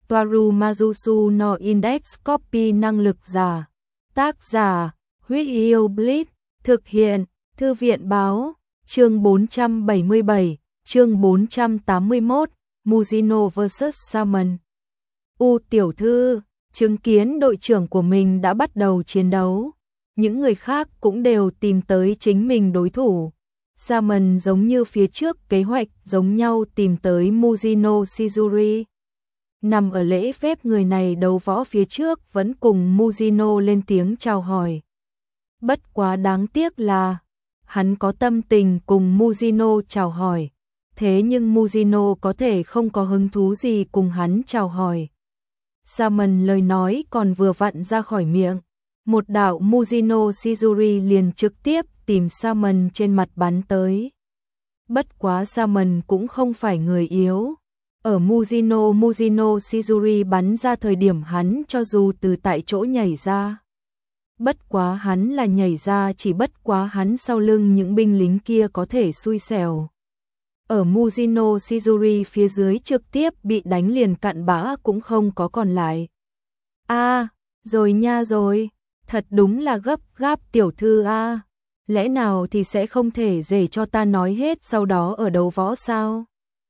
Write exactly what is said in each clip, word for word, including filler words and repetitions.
Toaru Majusu no Index Copy năng lực giả. Tác giả, Huyết Yêu Bleach. Thực hiện, Thư viện Báo. Chương bốn trăm bảy mươi bảy, chương bốn trăm tám mươi mốt, Muzino versus. Salmon. U tiểu thư, chứng kiến đội trưởng của mình đã bắt đầu chiến đấu. Những người khác cũng đều tìm tới chính mình đối thủ. Salmon giống như phía trước kế hoạch giống nhau tìm tới Muzino Shizuri. Nằm ở lễ phép người này đấu võ phía trước vẫn cùng Muzino lên tiếng chào hỏi. Bất quá đáng tiếc là hắn có tâm tình cùng Muzino chào hỏi, thế nhưng Muzino có thể không có hứng thú gì cùng hắn chào hỏi. Salmon lời nói còn vừa vặn ra khỏi miệng, một đạo Muzino Shizuri liền trực tiếp tìm Salmon trên mặt bắn tới. Bất quá Salmon cũng không phải người yếu. Ở Muzino Muzino Shizuri bắn ra thời điểm hắn cho dù từ tại chỗ nhảy ra. Bất quá hắn là nhảy ra chỉ bất quá hắn sau lưng những binh lính kia có thể xui xẻo. Ở Muzino Shizuri phía dưới trực tiếp bị đánh liền cặn bã cũng không có còn lại. A, à, rồi nha rồi, thật đúng là gấp gáp tiểu thư a. À. Lẽ nào thì sẽ không thể để cho ta nói hết sau đó ở đấu võ sao?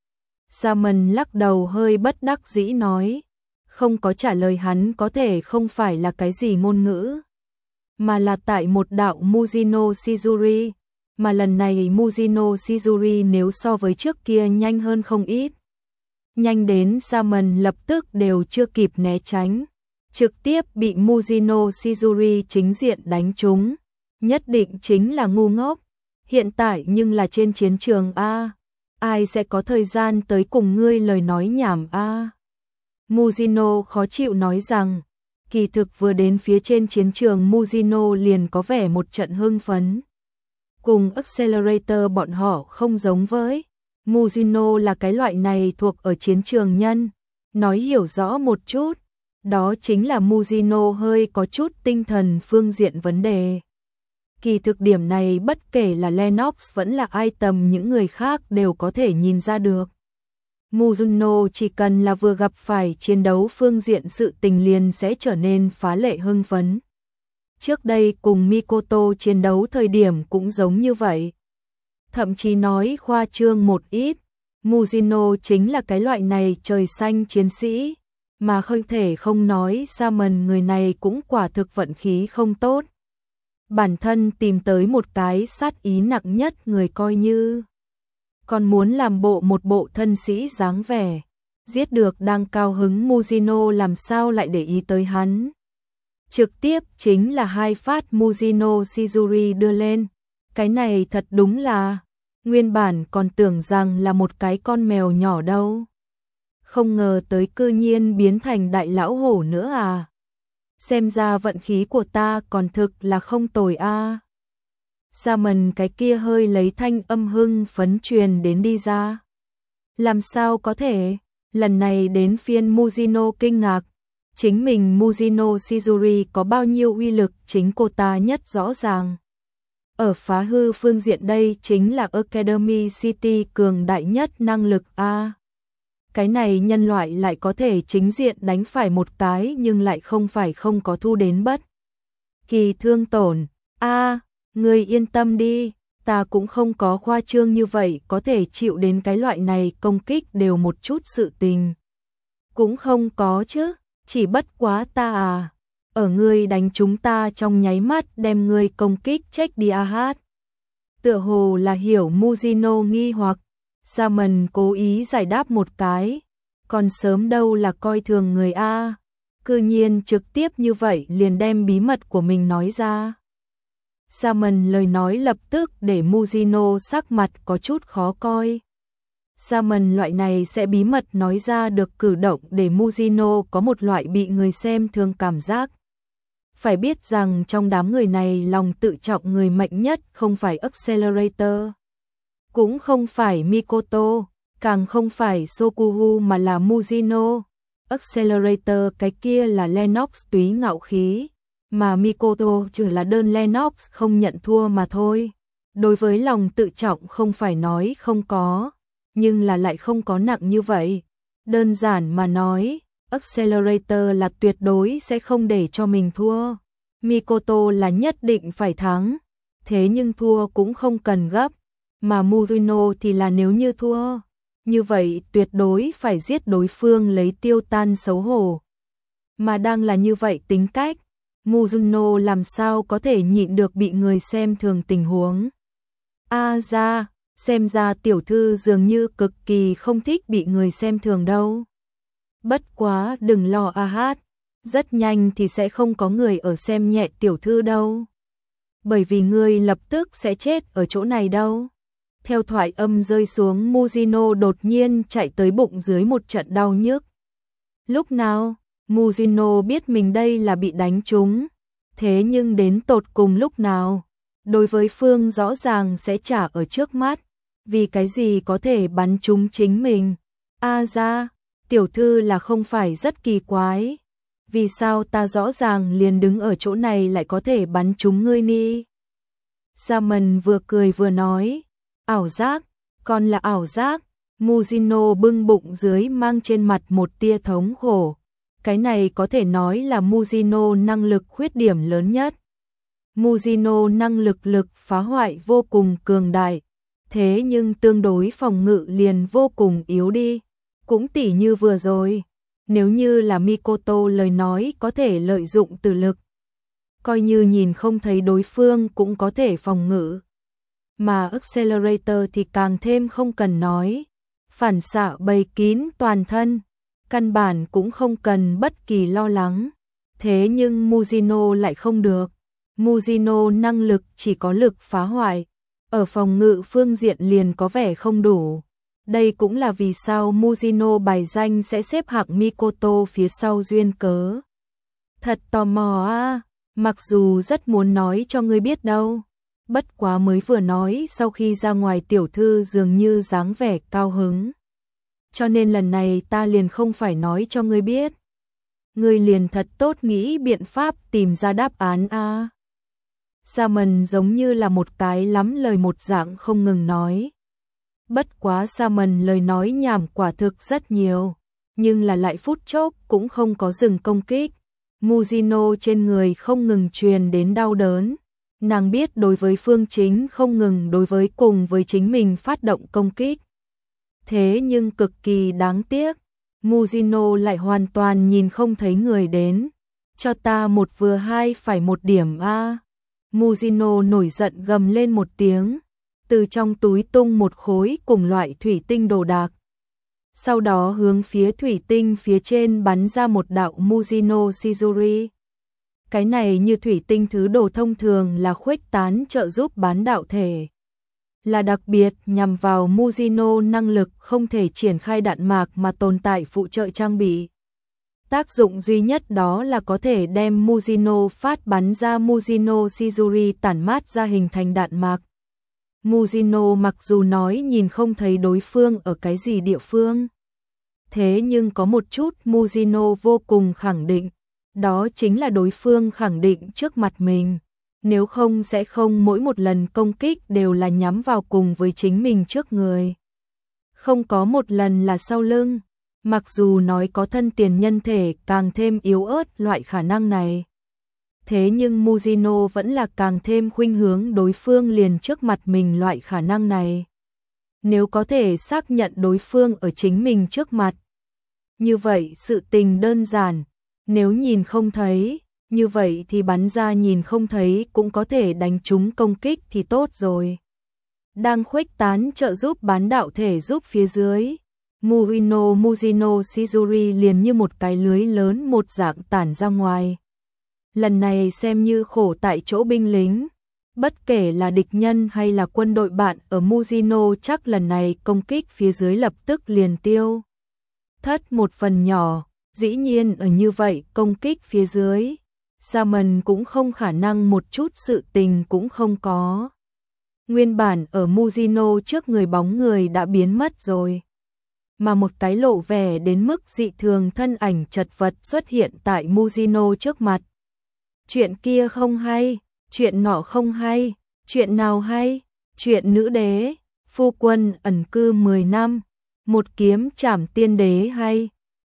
Salmon lắc đầu hơi bất đắc dĩ nói, không có trả lời hắn có thể không phải là cái gì ngôn ngữ, mà là tại một đạo Muzino Shizuri, mà lần này Muzino Shizuri nếu so với trước kia nhanh hơn không ít. Nhanh đến Salmon lập tức đều chưa kịp né tránh, trực tiếp bị Muzino Shizuri chính diện đánh trúng, nhất định chính là ngu ngốc, hiện tại nhưng là trên chiến trường a. Ai sẽ có thời gian tới cùng ngươi lời nói nhảm a? À? Muzino khó chịu nói rằng, kỳ thực vừa đến phía trên chiến trường Muzino liền có vẻ một trận hưng phấn. Cùng Accelerator bọn họ không giống với, Muzino là cái loại này thuộc ở chiến trường nhân, nói hiểu rõ một chút, đó chính là Muzino hơi có chút tinh thần phương diện vấn đề. Kỳ thực điểm này bất kể là Lennox vẫn là ai tầm những người khác đều có thể nhìn ra được. Muzino chỉ cần là vừa gặp phải chiến đấu phương diện sự tình liền sẽ trở nên phá lệ hưng phấn. Trước đây cùng Mikoto chiến đấu thời điểm cũng giống như vậy. Thậm chí nói khoa trương một ít, Muzino chính là cái loại này trời xanh chiến sĩ, mà không thể không nói Salmon người này cũng quả thực vận khí không tốt. Bản thân tìm tới một cái sát ý nặng nhất người coi như còn muốn làm bộ một bộ thân sĩ dáng vẻ, giết được đang cao hứng Muzino làm sao lại để ý tới hắn. Trực tiếp chính là hai phát Muzino Shizuri đưa lên, cái này thật đúng là, nguyên bản còn tưởng rằng là một cái con mèo nhỏ đâu. Không ngờ tới cư nhiên biến thành đại lão hổ nữa à. Xem ra vận khí của ta còn thực là không tồi a. À. Salmon cái kia hơi lấy thanh âm hưng phấn truyền đến đi ra. Làm sao có thể, lần này đến phiên Muzino kinh ngạc, chính mình Muzino Shizuri có bao nhiêu uy lực chính cô ta nhất rõ ràng. Ở phá hư phương diện đây chính là Academy City cường đại nhất năng lực a. À. Cái này nhân loại lại có thể chính diện đánh phải một cái nhưng lại không phải không có thu đến bất kỳ thương tổn. A, à, ngươi yên tâm đi, ta cũng không có khoa trương như vậy có thể chịu đến cái loại này công kích đều một chút sự tình. Cũng không có chứ, chỉ bất quá ta à, ở ngươi đánh chúng ta trong nháy mắt đem ngươi công kích chết đi a hát. Tựa hồ là hiểu Muzino nghi hoặc. Salmon cố ý giải đáp một cái, còn sớm đâu là coi thường người A, cư nhiên trực tiếp như vậy liền đem bí mật của mình nói ra. Salmon lời nói lập tức để Muzino sắc mặt có chút khó coi. Salmon loại này sẽ bí mật nói ra được cử động để Muzino có một loại bị người xem thương cảm giác. Phải biết rằng trong đám người này lòng tự trọng người mạnh nhất không phải Accelerator. Cũng không phải Mikoto, càng không phải Sokuhu mà là Muzino. Accelerator cái kia là Lennox túy ngạo khí, mà Mikoto chỉ là đơn Lennox không nhận thua mà thôi. Đối với lòng tự trọng không phải nói không có, nhưng là lại không có nặng như vậy. Đơn giản mà nói, Accelerator là tuyệt đối sẽ không để cho mình thua. Mikoto là nhất định phải thắng. Thế nhưng thua cũng không cần gấp. Mà Mujino thì là nếu như thua, như vậy tuyệt đối phải giết đối phương lấy tiêu tan xấu hổ. Mà đang là như vậy tính cách, Mujino làm sao có thể nhịn được bị người xem thường tình huống. A ra, xem ra tiểu thư dường như cực kỳ không thích bị người xem thường đâu. Bất quá đừng lo a hát, rất nhanh thì sẽ không có người ở xem nhẹ tiểu thư đâu. Bởi vì ngươi lập tức sẽ chết ở chỗ này đâu. Theo thoại âm rơi xuống, Mujino đột nhiên chạy tới bụng dưới một trận đau nhức. Lúc nào, Mujino biết mình đây là bị đánh trúng. Thế nhưng đến tột cùng lúc nào, đối với phương rõ ràng sẽ trả ở trước mắt. Vì cái gì có thể bắn trúng chính mình? A ra, tiểu thư là không phải rất kỳ quái. Vì sao ta rõ ràng liền đứng ở chỗ này lại có thể bắn trúng ngươi ni? Saman vừa cười vừa nói. Ảo giác, còn là ảo giác. Mujino bưng bụng dưới mang trên mặt một tia thống khổ. Cái này có thể nói là Mujino năng lực khuyết điểm lớn nhất. Mujino năng lực lực phá hoại vô cùng cường đại. Thế nhưng tương đối phòng ngự liền vô cùng yếu đi. Cũng tỉ như vừa rồi. Nếu như là Mikoto lời nói có thể lợi dụng từ lực. Coi như nhìn không thấy đối phương cũng có thể phòng ngự. Mà Accelerator thì càng thêm không cần nói. Phản xạ bày kín toàn thân. Căn bản cũng không cần bất kỳ lo lắng. Thế nhưng Mujino lại không được. Mujino năng lực chỉ có lực phá hoại. Ở phòng ngự phương diện liền có vẻ không đủ. Đây cũng là vì sao Mujino bài danh sẽ xếp hạng Mikoto phía sau duyên cớ. Thật tò mò à, mặc dù rất muốn nói cho ngươi biết đâu. Bất quá mới vừa nói sau khi ra ngoài tiểu thư dường như dáng vẻ cao hứng. Cho nên lần này ta liền không phải nói cho ngươi biết. Ngươi liền thật tốt nghĩ biện pháp tìm ra đáp án a. À. Saman giống như là một cái lắm lời một dạng không ngừng nói. Bất quá Saman lời nói nhảm quả thực rất nhiều, nhưng là lại phút chốc cũng không có dừng công kích. Mujino trên người không ngừng truyền đến đau đớn. Nàng biết đối với Phương Chính không ngừng đối với cùng với chính mình phát động công kích. Thế nhưng cực kỳ đáng tiếc, Mujino lại hoàn toàn nhìn không thấy người đến. Cho ta một vừa hai phải một điểm a. Mujino nổi giận gầm lên một tiếng, từ trong túi tung một khối cùng loại thủy tinh đồ đạc. Sau đó hướng phía thủy tinh phía trên bắn ra một đạo Mujino Shizuri. Cái này như thủy tinh thứ đồ thông thường là khuếch tán trợ giúp bán đạo thể. Là đặc biệt nhằm vào Mujino năng lực không thể triển khai đạn mạc mà tồn tại phụ trợ trang bị. Tác dụng duy nhất đó là có thể đem Mujino phát bắn ra Mujino Shizuri tản mát ra hình thành đạn mạc. Mujino mặc dù nói nhìn không thấy đối phương ở cái gì địa phương. Thế nhưng có một chút Mujino vô cùng khẳng định. Đó chính là đối phương khẳng định trước mặt mình. Nếu không sẽ không mỗi một lần công kích đều là nhắm vào cùng với chính mình trước người. Không có một lần là sau lưng. Mặc dù nói có thân tiền nhân thể càng thêm yếu ớt loại khả năng này. Thế nhưng Mujino vẫn là càng thêm khuynh hướng đối phương liền trước mặt mình loại khả năng này. Nếu có thể xác nhận đối phương ở chính mình trước mặt. Như vậy sự tình đơn giản. Nếu nhìn không thấy, như vậy thì bắn ra nhìn không thấy cũng có thể đánh trúng công kích thì tốt rồi. Đang khuếch tán trợ giúp bán đạo thể giúp phía dưới. Mujino Mujino Shizuri liền như một cái lưới lớn một dạng tản ra ngoài. Lần này xem như khổ tại chỗ binh lính. Bất kể là địch nhân hay là quân đội bạn ở Mujino chắc lần này công kích phía dưới lập tức liền tiêu. Thất một phần nhỏ, dĩ nhiên ở như vậy công kích phía dưới. Saman cũng không khả năng một chút sự tình cũng không có. Nguyên bản ở Mujino trước người bóng người đã biến mất rồi. Mà một cái lộ vẻ đến mức dị thường thân ảnh chật vật xuất hiện tại Mujino trước mặt. Chuyện kia không hay, chuyện nọ không hay, chuyện nào hay, chuyện nữ đế, phu quân ẩn cư mười năm, một kiếm trảm tiên đế hay.